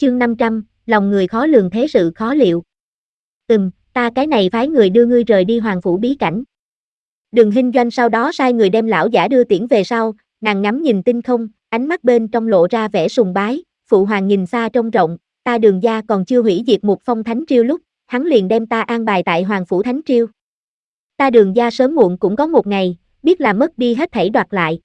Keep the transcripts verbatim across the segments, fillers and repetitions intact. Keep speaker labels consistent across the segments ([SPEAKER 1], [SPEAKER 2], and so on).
[SPEAKER 1] chương năm trăm, lòng người khó lường thế sự khó liệu. Ừm, ta cái này phái người đưa ngươi rời đi hoàng phủ bí cảnh. Đường Hinh Doanh sau đó sai người đem lão giả đưa tiễn về sau, nàng ngắm nhìn tinh không, ánh mắt bên trong lộ ra vẻ sùng bái, phụ hoàng nhìn xa trông rộng, ta Đường gia còn chưa hủy diệt một phong thánh triêu lúc, hắn liền đem ta an bài tại hoàng phủ thánh triêu. Ta Đường gia sớm muộn cũng có một ngày, biết là mất đi hết thảy đoạt lại.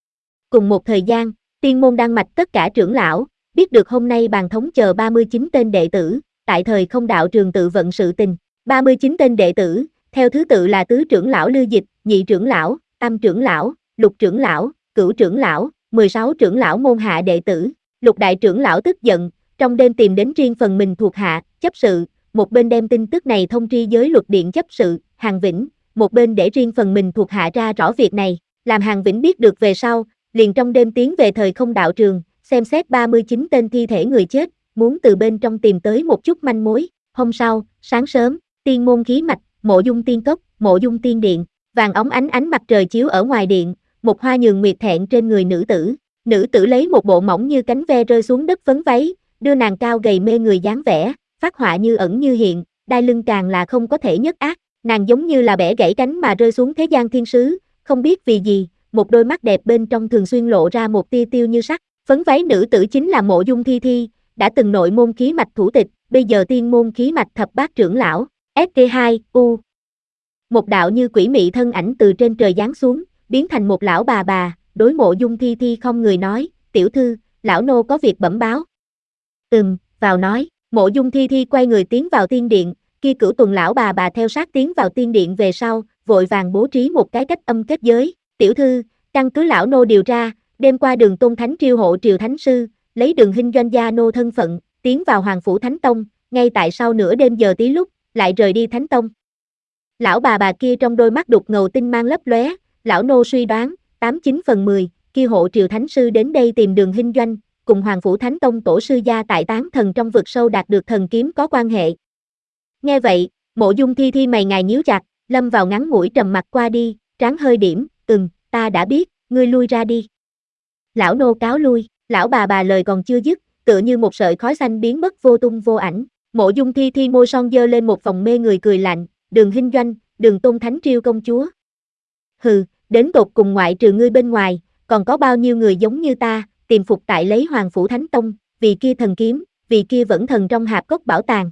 [SPEAKER 1] Cùng một thời gian, tiên môn đan mạch tất cả trưởng lão, biết được hôm nay bàn thống chờ ba mươi chín tên đệ tử, tại thời không đạo trường tự vận sự tình, ba mươi chín tên đệ tử, theo thứ tự là tứ trưởng lão Lưu Dịch, nhị trưởng lão, tam trưởng lão, lục trưởng lão, cửu trưởng lão, mười sáu trưởng lão môn hạ đệ tử. Lục đại trưởng lão tức giận, trong đêm tìm đến riêng phần mình thuộc hạ, chấp sự, một bên đem tin tức này thông tri giới luật điện chấp sự, Hàn Vĩnh, một bên để riêng phần mình thuộc hạ ra rõ việc này, làm Hàn Vĩnh biết được về sau, liền trong đêm tiến về thời không đạo trường, xem xét ba mươi chín tên thi thể người chết, muốn từ bên trong tìm tới một chút manh mối. Hôm sau, sáng sớm, tiên môn khí mạch, mộ dung tiên cốc, mộ dung tiên điện, vàng óng ánh ánh mặt trời chiếu ở ngoài điện, một hoa nhường nguyệt thẹn trên người nữ tử. Nữ tử lấy một bộ mỏng như cánh ve rơi xuống đất vấn váy, đưa nàng cao gầy mê người dáng vẻ, phát họa như ẩn như hiện, đai lưng càng là không có thể nhất ác, nàng giống như là bẻ gãy cánh mà rơi xuống thế gian thiên sứ, không biết vì gì, một đôi mắt đẹp bên trong thường xuyên lộ ra một tia tiêu như sắc. Phấn váy nữ tử chính là Mộ Dung Thi Thi, đã từng nội môn khí mạch thủ tịch, bây giờ tiên môn khí mạch thập bát trưởng lão, ét tê hai, U. Một đạo như quỷ mị thân ảnh từ trên trời giáng xuống, biến thành một lão bà bà, đối Mộ Dung Thi Thi không người nói, tiểu thư, lão nô có việc bẩm báo. Ừm, vào nói, Mộ Dung Thi Thi quay người tiến vào tiên điện, kia cửu tuần lão bà bà theo sát tiến vào tiên điện về sau, vội vàng bố trí một cái cách âm kết giới, tiểu thư, căn cứ lão nô điều tra, đêm qua Đường Tôn Thánh triêu hộ triều thánh sư, lấy Đường Hinh Doanh gia nô thân phận, tiến vào Hoàng phủ Thánh Tông, ngay tại sau nửa đêm giờ tí lúc, lại rời đi Thánh Tông. Lão bà bà kia trong đôi mắt đục ngầu tinh mang lấp lóe, lão nô suy đoán, tám chín phần mười, kia hộ triều thánh sư đến đây tìm Đường Hinh Doanh, cùng Hoàng phủ Thánh Tông tổ sư gia tại tán thần trong vực sâu đạt được thần kiếm có quan hệ. Nghe vậy, Mộ Dung Thi Thi mày ngài nhíu chặt, lâm vào ngắn ngủi trầm mặc qua đi, trán hơi điểm, ừm, ta đã biết, ngươi lui ra đi. Lão nô cáo lui, lão bà bà lời còn chưa dứt, tựa như một sợi khói xanh biến mất vô tung vô ảnh. Mộ Dung Thi Thi môi son dơ lên một vòng mê người cười lạnh, Đường Hinh Doanh, Đường Tôn Thánh triêu công chúa. Hừ, đến tột cùng ngoại trừ ngươi bên ngoài, còn có bao nhiêu người giống như ta, tìm phục tại lấy Hoàng phủ Thánh Tông, vì kia thần kiếm, vì kia vẫn thần trong hạp cốc bảo tàng.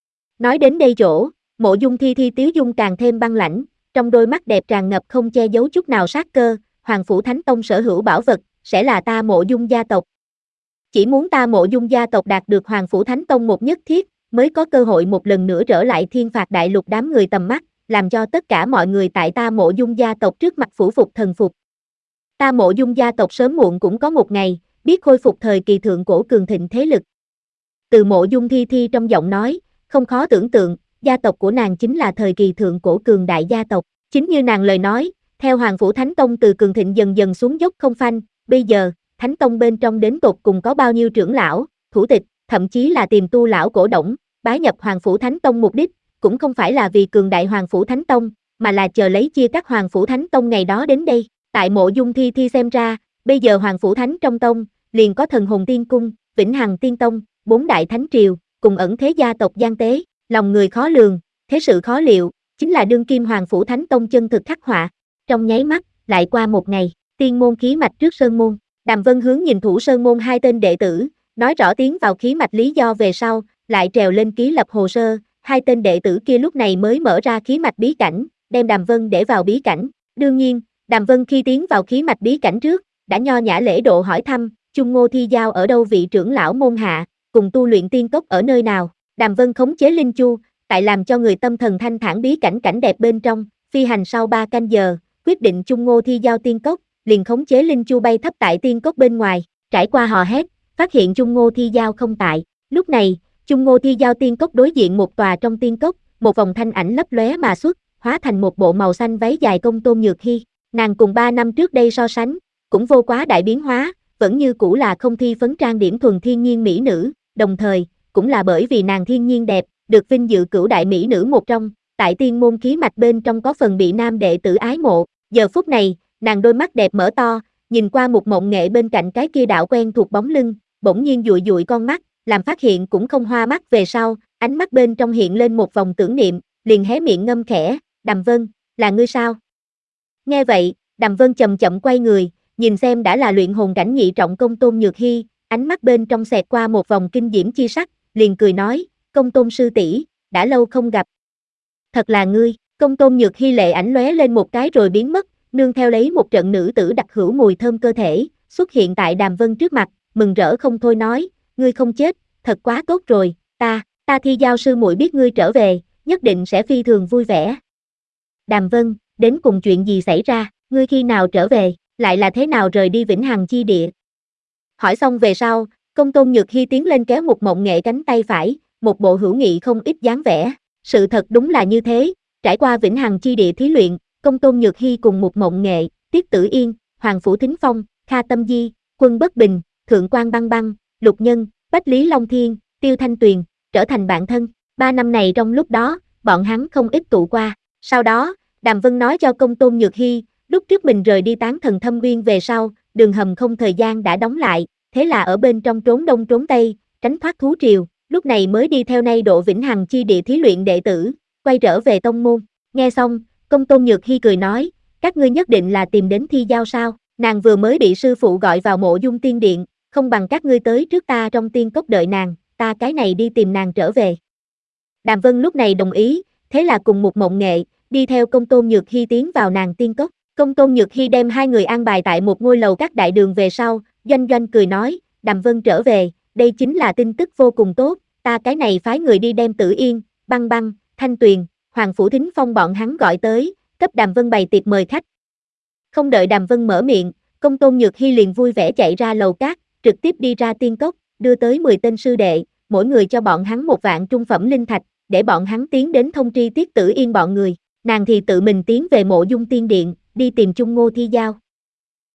[SPEAKER 1] Nói đến đây chỗ, Mộ Dung Thi Thi tiếu dung càng thêm băng lãnh, trong đôi mắt đẹp tràn ngập không che giấu chút nào sát cơ, Hoàng phủ Thánh Tông sở hữu bảo vật, sẽ là ta Mộ Dung gia tộc. Chỉ muốn ta Mộ Dung gia tộc đạt được Hoàng phủ Thánh Tông một nhất thiết, mới có cơ hội một lần nữa trở lại thiên phạt đại lục đám người tầm mắt, làm cho tất cả mọi người tại ta Mộ Dung gia tộc trước mặt phủ phục thần phục. Ta Mộ Dung gia tộc sớm muộn cũng có một ngày, biết khôi phục thời kỳ thượng cổ cường thịnh thế lực. Từ Mộ Dung Thi Thi trong giọng nói, không khó tưởng tượng, gia tộc của nàng chính là thời kỳ thượng cổ cường đại gia tộc. Chính như nàng lời nói, theo Hoàng phủ Thánh Tông từ cường thịnh dần dần xuống dốc không phanh, bây giờ, Thánh Tông bên trong đến tột cùng có bao nhiêu trưởng lão, thủ tịch, thậm chí là tiềm tu lão cổ đổng, bái nhập Hoàng phủ Thánh Tông mục đích, cũng không phải là vì cường đại Hoàng phủ Thánh Tông, mà là chờ lấy chia cắt Hoàng phủ Thánh Tông ngày đó đến đây. Tại Mộ Dung Thi Thi xem ra, bây giờ Hoàng phủ Thánh trong tông, liền có Thần Hồn Tiên Cung, Vĩnh Hằng Tiên Tông, bốn đại thánh triều, cùng ẩn thế gia tộc gian tế, lòng người khó lường, thế sự khó liệu, chính là đương kim Hoàng phủ Thánh Tông chân thực khắc họa. Trong nháy mắt, lại qua một ngày, tiên môn khí mạch trước sơn môn, Đàm Vân hướng nhìn thủ sơn môn hai tên đệ tử, nói rõ tiến vào khí mạch lý do về sau, lại trèo lên ký lập hồ sơ, hai tên đệ tử kia lúc này mới mở ra khí mạch bí cảnh, đem Đàm Vân để vào bí cảnh. Đương nhiên, Đàm Vân khi tiến vào khí mạch bí cảnh trước, đã nho nhã lễ độ hỏi thăm, Chung Ngô Thi Giao ở đâu vị trưởng lão môn hạ, cùng tu luyện tiên cốc ở nơi nào. Đàm Vân khống chế linh chu, tại làm cho người tâm thần thanh thản bí cảnh cảnh đẹp bên trong, phi hành sau ba canh giờ, quyết định Chung Ngô Thi Giao tiên cốc, liền khống chế linh chu bay thấp tại tiên cốc bên ngoài, trải qua hò hét, phát hiện Chung Ngô Thi Giao không tại. Lúc này, Chung Ngô Thi Giao tiên cốc đối diện một tòa trong tiên cốc, một vòng thanh ảnh lấp lóe mà xuất, hóa thành một bộ màu xanh váy dài công tôn nhược hy. Nàng cùng ba năm trước đây so sánh, cũng vô quá đại biến hóa, vẫn như cũ là không thi phấn trang điểm thuần thiên nhiên mỹ nữ, đồng thời, cũng là bởi vì nàng thiên nhiên đẹp, được vinh dự cửu đại mỹ nữ một trong, tại tiên môn khí mạch bên trong có phần bị nam đệ tử ái mộ. Giờ phút này, nàng đôi mắt đẹp mở to, nhìn qua một mộng nghệ bên cạnh cái kia đạo quen thuộc bóng lưng, bỗng nhiên dụi dụi con mắt, làm phát hiện cũng không hoa mắt về sau, ánh mắt bên trong hiện lên một vòng tưởng niệm, liền hé miệng ngâm khẽ, Đàm Vân, là ngươi sao? Nghe vậy, Đàm Vân chậm chậm quay người, nhìn xem đã là luyện hồn cảnh nhị trọng Công Tôn Nhược Hi, ánh mắt bên trong xẹt qua một vòng kinh diễm chi sắc, liền cười nói, Công Tôn sư tỷ, đã lâu không gặp. Thật là ngươi, Công Tôn Nhược Hi lệ ảnh lóe lên một cái rồi biến mất, nương theo lấy một trận nữ tử đặc hữu mùi thơm cơ thể, xuất hiện tại Đàm Vân trước mặt, mừng rỡ không thôi nói, ngươi không chết, thật quá tốt rồi, ta, ta Thi Giao sư muội biết ngươi trở về, nhất định sẽ phi thường vui vẻ. Đàm Vân, đến cùng chuyện gì xảy ra, ngươi khi nào trở về, lại là thế nào rời đi Vĩnh Hằng chi địa? Hỏi xong về sau, Công Tôn Nhược Hi tiến lên kéo Mục Mộng Nghệ cánh tay phải, một bộ hữu nghị không ít dáng vẻ. Sự thật đúng là như thế, trải qua Vĩnh Hằng chi địa thí luyện, Công Tôn Nhược Hi cùng Mục Mộng Nghệ, Tiết Tử Yên, Hoàng Phủ Thính Phong, Kha Tâm Di, Quân Bất Bình, Thượng Quan Băng Băng, Lục Nhân, Bách Lý Long Thiên, Tiêu Thanh Tuyền, trở thành bạn thân. Ba năm này trong lúc đó, bọn hắn không ít tụ qua. Sau đó, Đàm Vân nói cho Công Tôn Nhược Hi, lúc trước mình rời đi Tán Thần Thâm Uyên về sau, đường hầm không thời gian đã đóng lại, thế là ở bên trong trốn đông trốn tây, tránh thoát thú triều, lúc này mới đi theo nay độ Vĩnh Hằng chi địa thí luyện đệ tử, quay trở về tông môn. Nghe xong, Công Tôn Nhược Hi cười nói, các ngươi nhất định là tìm đến Thi Giao sao, nàng vừa mới bị sư phụ gọi vào Mộ Dung Tiên Điện, không bằng các ngươi tới trước ta trong tiên cốc đợi nàng, ta cái này đi tìm nàng trở về. Đàm Vân lúc này đồng ý, thế là cùng Mục Mộng Nghệ, đi theo Công Tôn Nhược Hi tiến vào nàng tiên cốc. Công Tôn Nhược Hi đem hai người an bài tại một ngôi lầu các đại đường về sau, Doanh Doanh cười nói, Đàm Vân trở về, đây chính là tin tức vô cùng tốt, ta cái này phái người đi đem Tử Yên, Băng Băng, Thanh Tuyền, Hoàng Phủ Thính Phong bọn hắn gọi tới, cấp Đàm Vân bày tiệc mời khách. Không đợi Đàm Vân mở miệng, Công Tôn Nhược Hi liền vui vẻ chạy ra lầu các, trực tiếp đi ra tiên cốc, đưa tới mười tên sư đệ, mỗi người cho bọn hắn một vạn trung phẩm linh thạch, để bọn hắn tiến đến thông tri Tiết Tử Yên bọn người, nàng thì tự mình tiến về Mộ Dung Tiên Điện, đi tìm chung Ngô Thi Giao.